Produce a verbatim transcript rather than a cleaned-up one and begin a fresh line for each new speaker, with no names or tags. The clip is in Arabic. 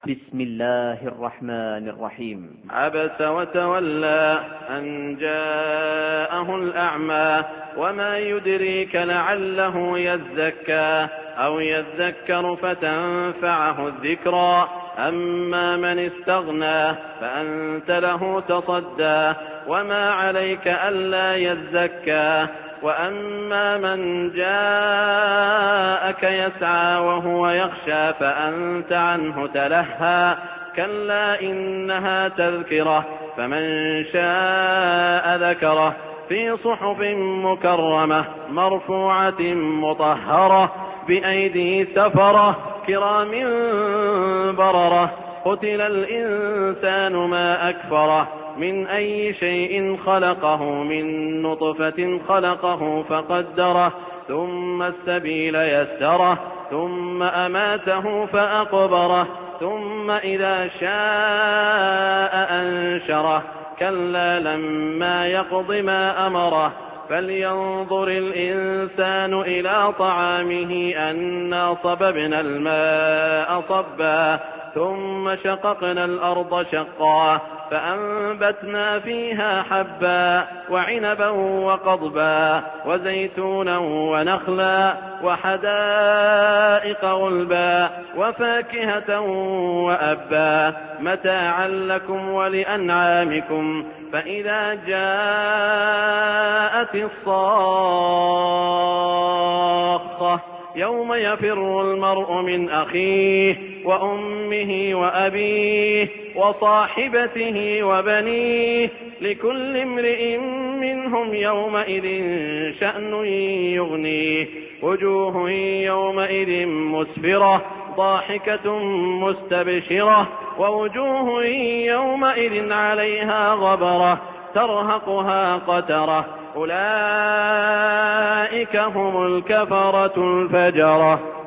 بسم الله الرحمن الرحيم.
عبس وتولى أن جاءه الأعمى وما يدريك لعله يزكى أو يذكر فتنفعه الذكرى أما من استغنى فأنت له تصدى وما عليك ألا يزكى وأما من جاءك يسعى وهو يخشى فأنت عنه تلهى كلا إنها تذكرة فمن شاء ذكره في صحف مكرمة مرفوعة مطهرة بأيدي سفرة كرام بررة قتل الإنسان ما أكفره من أي شيء خلقه من نطفة خلقه فقدره ثم السبيل يسره ثم أماته فأقبره ثم إذا شاء أنشره كلا لما يقض ما أمره فلينظر الإنسان إلى طعامه أنا صببنا الماء صبا ثم شققنا الأرض شقا فأنبتنا فيها حبا وعنبا وقضبا وزيتونا ونخلا وحدائق غلبا وفاكهة وأبا متاعا لكم ولأنعامكم فإذا جاءت الصاخة يوم يفر المرء من أخيه وأمه وأبيه وصاحبته وبنيه لكل امرئ منهم يومئذ شأن يغنيه وجوه يومئذ مسفرة ضاحكة مستبشرة ووجوه يومئذ عليها غبرة ترهقها قترة أولئك هم الكفرة الفجرة.